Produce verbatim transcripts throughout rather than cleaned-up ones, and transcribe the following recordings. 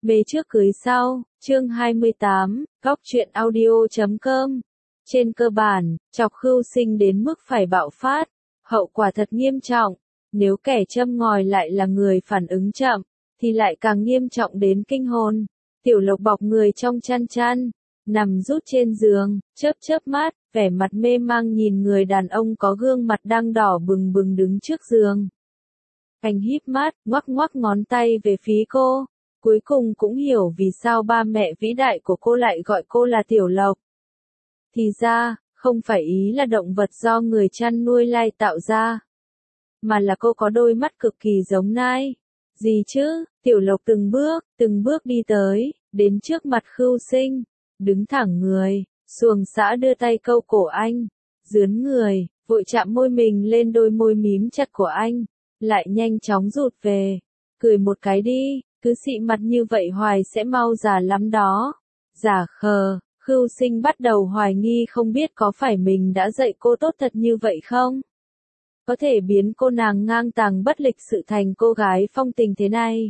Mê trước cưới sau, chương hai mươi tám, góc truyện audio chấm com. Trên cơ bản, chọc Khưu Sinh đến mức phải bạo phát, hậu quả thật nghiêm trọng. Nếu kẻ châm ngòi lại là người phản ứng chậm, thì lại càng nghiêm trọng đến kinh hồn. Tiểu Lộc bọc người trong chăn chăn, nằm rút trên giường, chớp chớp mắt, vẻ mặt mê mang nhìn người đàn ông có gương mặt đang đỏ bừng bừng đứng trước giường. Anh híp mắt, ngoắc ngoắc ngón tay về phía cô. Cuối cùng cũng hiểu vì sao ba mẹ vĩ đại của cô lại gọi cô là Tiểu Lộc. Thì ra, không phải ý là động vật do người chăn nuôi lai tạo ra, mà là cô có đôi mắt cực kỳ giống nai. Gì chứ? Tiểu Lộc từng bước, từng bước đi tới, đến trước mặt Khưu Sinh, đứng thẳng người, xuồng xã đưa tay câu cổ anh, dướn người, vội chạm môi mình lên đôi môi mím chặt của anh, lại nhanh chóng rụt về, cười một cái đi. Cứ xị mặt như vậy hoài sẽ mau già lắm đó. Giả khờ, Khưu Sinh bắt đầu hoài nghi không biết có phải mình đã dạy cô tốt thật như vậy không? Có thể biến cô nàng ngang tàng bất lịch sự thành cô gái phong tình thế này.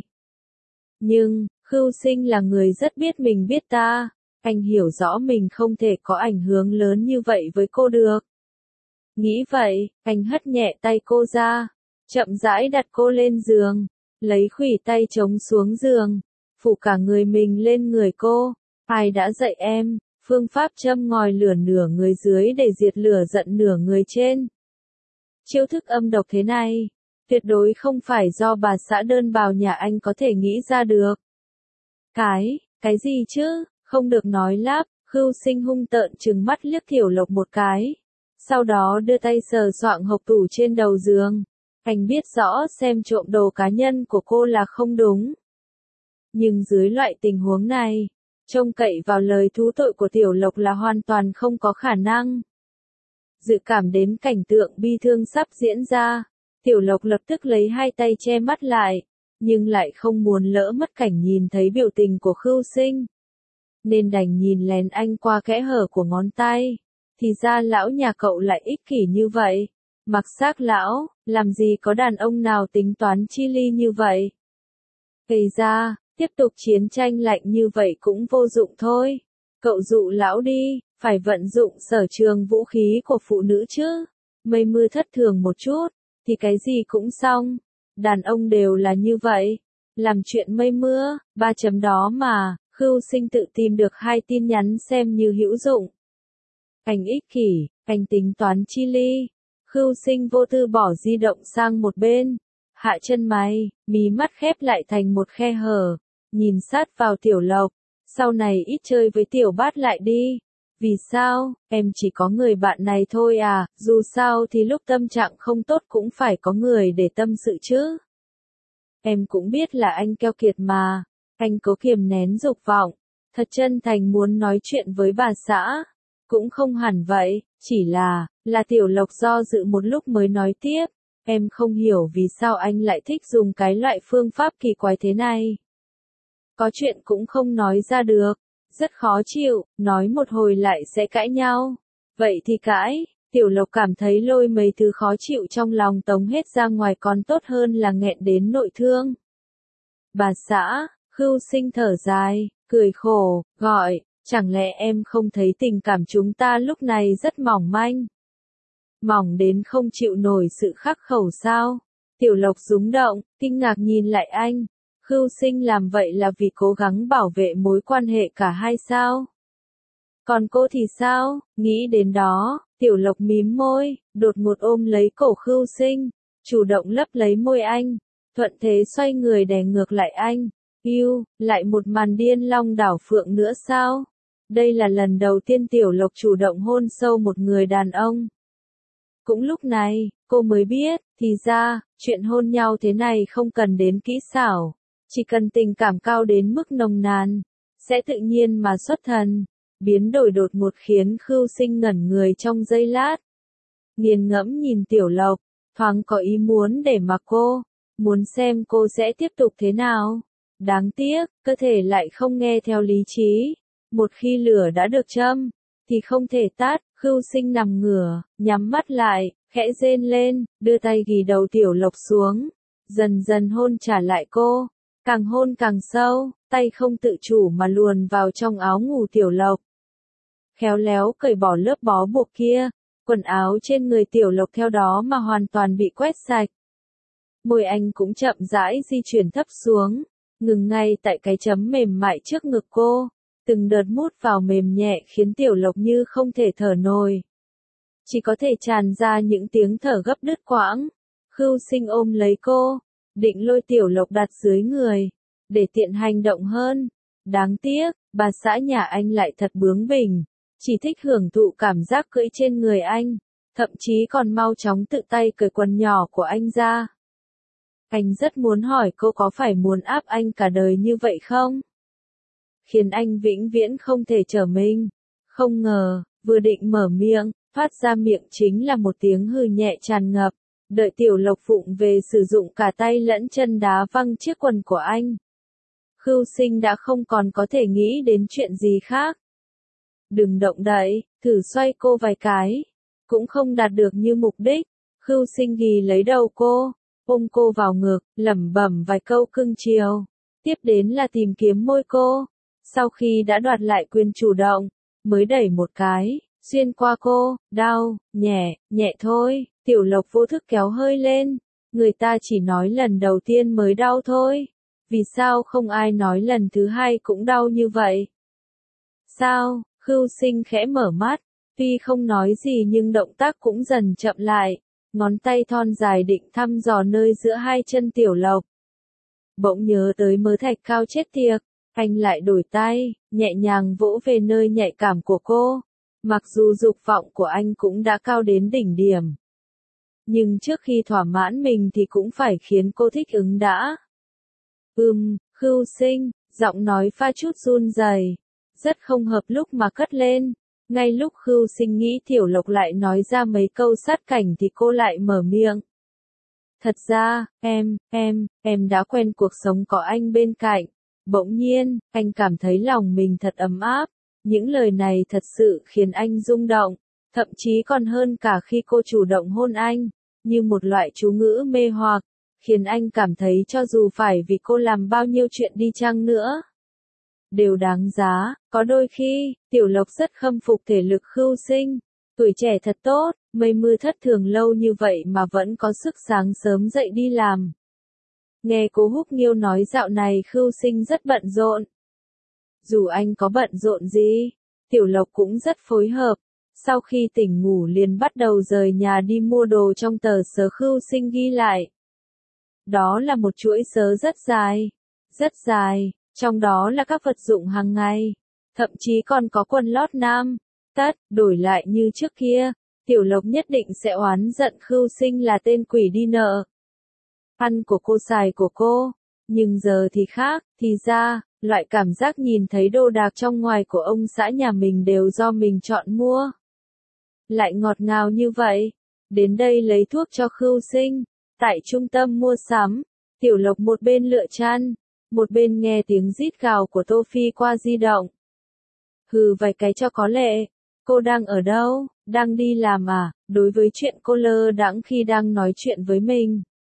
Nhưng, Khưu Sinh là người rất biết mình biết ta. Anh hiểu rõ mình không thể có ảnh hưởng lớn như vậy với cô được. Nghĩ vậy, anh hất nhẹ tay cô ra, chậm rãi đặt cô lên giường. Lấy khuỷu tay chống xuống giường, phủ cả người mình lên người cô. Ai đã dạy em, phương pháp châm ngòi lửa nửa người dưới để diệt lửa giận nửa người trên? Chiêu thức âm độc thế này, tuyệt đối không phải do bà xã đơn bào nhà anh có thể nghĩ ra được. Cái, cái gì chứ, không được nói lắp. Khưu Sinh hung tợn trừng mắt liếc Tiểu Lộc một cái. Sau đó đưa tay sờ soạng hộc tủ trên đầu giường. Anh biết rõ xem trộm đồ cá nhân của cô là không đúng. Nhưng dưới loại tình huống này, trông cậy vào lời thú tội của Tiểu Lộc là hoàn toàn không có khả năng. Dự cảm đến cảnh tượng bi thương sắp diễn ra, Tiểu Lộc lập tức lấy hai tay che mắt lại, nhưng lại không muốn lỡ mất cảnh nhìn thấy biểu tình của Khưu Sinh. Nên đành nhìn lén anh qua kẽ hở của ngón tay. Thì ra lão nhà cậu lại ích kỷ như vậy. Mặc xác lão, làm gì có đàn ông nào tính toán chi ly như vậy. Gây ra, tiếp tục chiến tranh lạnh như vậy cũng vô dụng thôi. Cậu dụ lão đi, phải vận dụng sở trường vũ khí của phụ nữ chứ. Mây mưa thất thường một chút, thì cái gì cũng xong. Đàn ông đều là như vậy. Làm chuyện mây mưa, ba chấm đó mà. Khưu Sinh tự tìm được hai tin nhắn xem như hữu dụng. Anh ích kỷ, anh tính toán chi ly. Khưu Sinh vô tư bỏ di động sang một bên, hạ chân mày, mí mắt khép lại thành một khe hở, nhìn sát vào Tiểu Lộc. Sau này ít chơi với Tiểu Bát lại đi. Vì sao, em chỉ có người bạn này thôi à, dù sao thì lúc tâm trạng không tốt cũng phải có người để tâm sự chứ. Em cũng biết là anh keo kiệt mà, anh cố kiềm nén dục vọng, thật chân thành muốn nói chuyện với bà xã. Cũng không hẳn vậy, chỉ là, là Tiểu Lộc do dự một lúc mới nói tiếp. Em không hiểu vì sao anh lại thích dùng cái loại phương pháp kỳ quái thế này. Có chuyện cũng không nói ra được, rất khó chịu, nói một hồi lại sẽ cãi nhau. Vậy thì cãi, Tiểu Lộc cảm thấy lôi mấy thứ khó chịu trong lòng tống hết ra ngoài còn tốt hơn là nghẹn đến nội thương. Bà xã, Khưu Sinh thở dài, cười khổ, gọi. Chẳng lẽ em không thấy tình cảm chúng ta lúc này rất mỏng manh? Mỏng đến không chịu nổi sự khắc khẩu sao? Tiểu Lộc rúng động, kinh ngạc nhìn lại anh. Khưu Sinh làm vậy là vì cố gắng bảo vệ mối quan hệ cả hai sao? Còn cô thì sao? Nghĩ đến đó, Tiểu Lộc mím môi, đột ngột ôm lấy cổ Khưu Sinh, chủ động lấp lấy môi anh, thuận thế xoay người đè ngược lại anh. Yêu, lại một màn điên long đảo phượng nữa sao? Đây là lần đầu tiên Tiểu Lộc chủ động hôn sâu một người đàn ông. Cũng lúc này, cô mới biết, thì ra, chuyện hôn nhau thế này không cần đến kỹ xảo. Chỉ cần tình cảm cao đến mức nồng nàn, sẽ tự nhiên mà xuất thần. Biến đổi đột ngột khiến Khưu Sinh ngẩn người trong giây lát. Nghiền ngẫm nhìn Tiểu Lộc, thoáng có ý muốn để mặc cô, muốn xem cô sẽ tiếp tục thế nào. Đáng tiếc, cơ thể lại không nghe theo lý trí. Một khi lửa đã được châm, thì không thể tắt. Khưu Sinh nằm ngửa, nhắm mắt lại, khẽ rên lên, đưa tay ghì đầu Tiểu Lộc xuống, dần dần hôn trả lại cô. Càng hôn càng sâu, tay không tự chủ mà luồn vào trong áo ngủ Tiểu Lộc. Khéo léo cởi bỏ lớp bó buộc kia, quần áo trên người Tiểu Lộc theo đó mà hoàn toàn bị quét sạch. Môi anh cũng chậm rãi di chuyển thấp xuống, ngừng ngay tại cái chấm mềm mại trước ngực cô, từng đợt mút vào mềm nhẹ khiến Tiểu Lộc như không thể thở nổi. Chỉ có thể tràn ra những tiếng thở gấp đứt quãng. Khưu Sinh ôm lấy cô, định lôi Tiểu Lộc đặt dưới người, để tiện hành động hơn. Đáng tiếc, bà xã nhà anh lại thật bướng bỉnh, chỉ thích hưởng thụ cảm giác cưỡi trên người anh, thậm chí còn mau chóng tự tay cởi quần nhỏ của anh ra. Anh rất muốn hỏi cô có phải muốn áp anh cả đời như vậy không? Khiến anh vĩnh viễn không thể trở mình. Không ngờ, vừa định mở miệng, phát ra miệng chính là một tiếng hừ nhẹ tràn ngập. Đợi Tiểu Lộc vụng về sử dụng cả tay lẫn chân đá văng chiếc quần của anh. Khưu Sinh đã không còn có thể nghĩ đến chuyện gì khác. Đừng động đậy, thử xoay cô vài cái. Cũng không đạt được như mục đích. Khưu Sinh ghì lấy đầu cô, ôm cô vào ngực, lẩm bẩm vài câu cưng chiều. Tiếp đến là tìm kiếm môi cô. Sau khi đã đoạt lại quyền chủ động, mới đẩy một cái, xuyên qua cô, đau, nhẹ, nhẹ thôi. Tiểu Lộc vô thức kéo hơi lên. Người ta chỉ nói lần đầu tiên mới đau thôi. Vì sao không ai nói lần thứ hai cũng đau như vậy? Sao? Khưu Sinh khẽ mở mắt. Tuy không nói gì nhưng động tác cũng dần chậm lại. Ngón tay thon dài định thăm dò nơi giữa hai chân Tiểu Lộc. Bỗng nhớ tới mớ thạch cao chết tiệt. Anh lại đổi tay, nhẹ nhàng vỗ về nơi nhạy cảm của cô. Mặc dù dục vọng của anh cũng đã cao đến đỉnh điểm. Nhưng trước khi thỏa mãn mình thì cũng phải khiến cô thích ứng đã. Ừm, Khưu Sinh, giọng nói pha chút run rẩy, rất không hợp lúc mà cất lên. Ngay lúc Khưu Sinh nghĩ Tiểu Lộc lại nói ra mấy câu sát cảnh thì cô lại mở miệng. Thật ra, em, em, em đã quen cuộc sống có anh bên cạnh. Bỗng nhiên, anh cảm thấy lòng mình thật ấm áp. Những lời này thật sự khiến anh rung động, thậm chí còn hơn cả khi cô chủ động hôn anh, như một loại chú ngữ mê hoặc, khiến anh cảm thấy cho dù phải vì cô làm bao nhiêu chuyện đi chăng nữa, đều đáng giá. Có đôi khi, Tiểu Lộc rất khâm phục thể lực Khưu Sinh, tuổi trẻ thật tốt, mây mưa thất thường lâu như vậy mà vẫn có sức sáng sớm dậy đi làm. Nghe cô Húc Nghiêu nói dạo này Khưu Sinh rất bận rộn. Dù anh có bận rộn gì, Tiểu Lộc cũng rất phối hợp. Sau khi tỉnh ngủ liền bắt đầu rời nhà đi mua đồ trong tờ sớ Khưu Sinh ghi lại. Đó là một chuỗi sớ rất dài, rất dài, trong đó là các vật dụng hàng ngày, thậm chí còn có quần lót nam. Tất, đổi lại như trước kia, Tiểu Lộc nhất định sẽ oán giận Khưu Sinh là tên quỷ đi nợ. Ăn của cô xài của cô, nhưng giờ thì khác, thì ra, loại cảm giác nhìn thấy đồ đạc trong ngoài của ông xã nhà mình đều do mình chọn mua. Lại ngọt ngào như vậy. Đến đây lấy thuốc cho Khưu Sinh. Tại trung tâm mua sắm, Tiểu Lộc một bên lựa chăn, một bên nghe tiếng rít gào của Tô Phi qua di động. Hừ vài cái cho có lệ. Cô đang ở đâu? Đang đi làm à? Đối với chuyện cô lơ đãng khi đang nói chuyện với mình.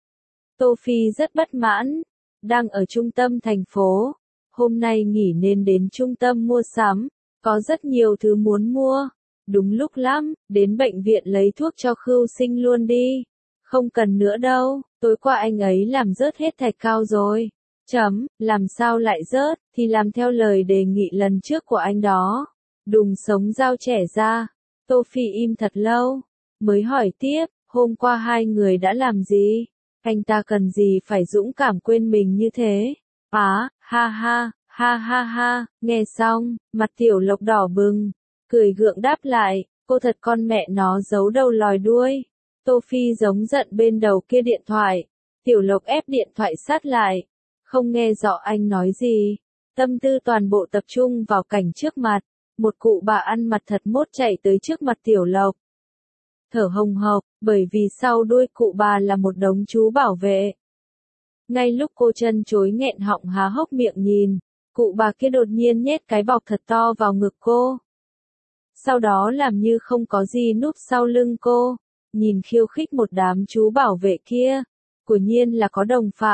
Tô Phi rất bất mãn. Đang ở trung tâm thành phố. Hôm nay nghỉ nên đến trung tâm mua sắm. Có rất nhiều thứ muốn mua. Đúng lúc lắm, đến bệnh viện lấy thuốc cho Khưu Sinh luôn đi. Không cần nữa đâu, tối qua anh ấy làm rớt hết thạch cao rồi. Chấm, làm sao lại rớt, thì làm theo lời đề nghị lần trước của anh đó. Đùng sống dao trẻ ra. Tô Phi im thật lâu, mới hỏi tiếp, hôm qua hai người đã làm gì? Anh ta cần gì phải dũng cảm quên mình như thế? Á, ha ha, ha ha ha, nghe xong, mặt Tiểu Lộc đỏ bừng, cười gượng đáp lại, cô thật con mẹ nó giấu đầu lòi đuôi. Tô Phi giống giận bên đầu kia điện thoại. Tiểu Lộc ép điện thoại sát lại, không nghe rõ anh nói gì. Tâm tư toàn bộ tập trung vào cảnh trước mặt. Một cụ bà ăn mặc thật mốt chạy tới trước mặt Tiểu Lộc. Thở hồng hộc, bởi vì sau đuôi cụ bà là một đống chú bảo vệ. Ngay lúc cô chân chối nghẹn họng há hốc miệng nhìn, cụ bà kia đột nhiên nhét cái bọc thật to vào ngực cô. Sau đó làm như không có gì núp sau lưng cô, nhìn khiêu khích một đám chú bảo vệ kia. Quả nhiên là có đồng phạm,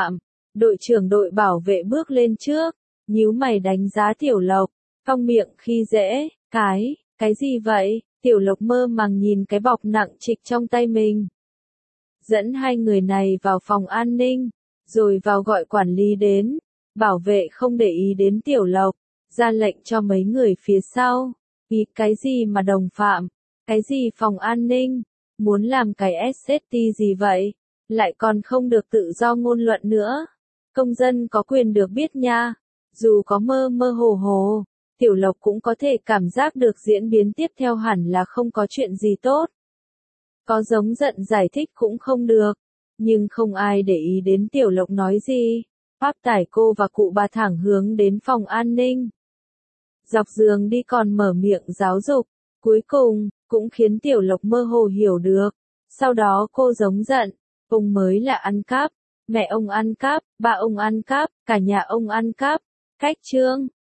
Đội trưởng đội bảo vệ bước lên trước, nhíu mày đánh giá Tiểu Lộc, cong miệng khi dễ, cái, cái gì vậy? Tiểu Lộc mơ màng nhìn cái bọc nặng trịch trong tay mình. Dẫn hai người này vào phòng an ninh, rồi vào gọi quản lý đến. Bảo vệ không để ý đến Tiểu Lộc, ra lệnh cho mấy người phía sau. Ý cái gì mà đồng phạm? Cái gì phòng an ninh? Muốn làm cái ét ét tê gì vậy? Lại còn không được tự do ngôn luận nữa. Công dân có quyền được biết nha. Dù có mơ mơ hồ hồ, Tiểu Lộc cũng có thể cảm giác được diễn biến tiếp theo hẳn là không có chuyện gì tốt. Có giống giận giải thích cũng không được. Nhưng không ai để ý đến Tiểu Lộc nói gì. Pháp tải cô và cụ bà thẳng hướng đến phòng an ninh. Dọc giường đi còn mở miệng giáo dục. Cuối cùng, cũng khiến Tiểu Lộc mơ hồ hiểu được. Sau đó cô giống giận. Ông mới là ăn cắp. Mẹ ông ăn cắp, ba ông ăn cắp, cả nhà ông ăn cắp. Cách chương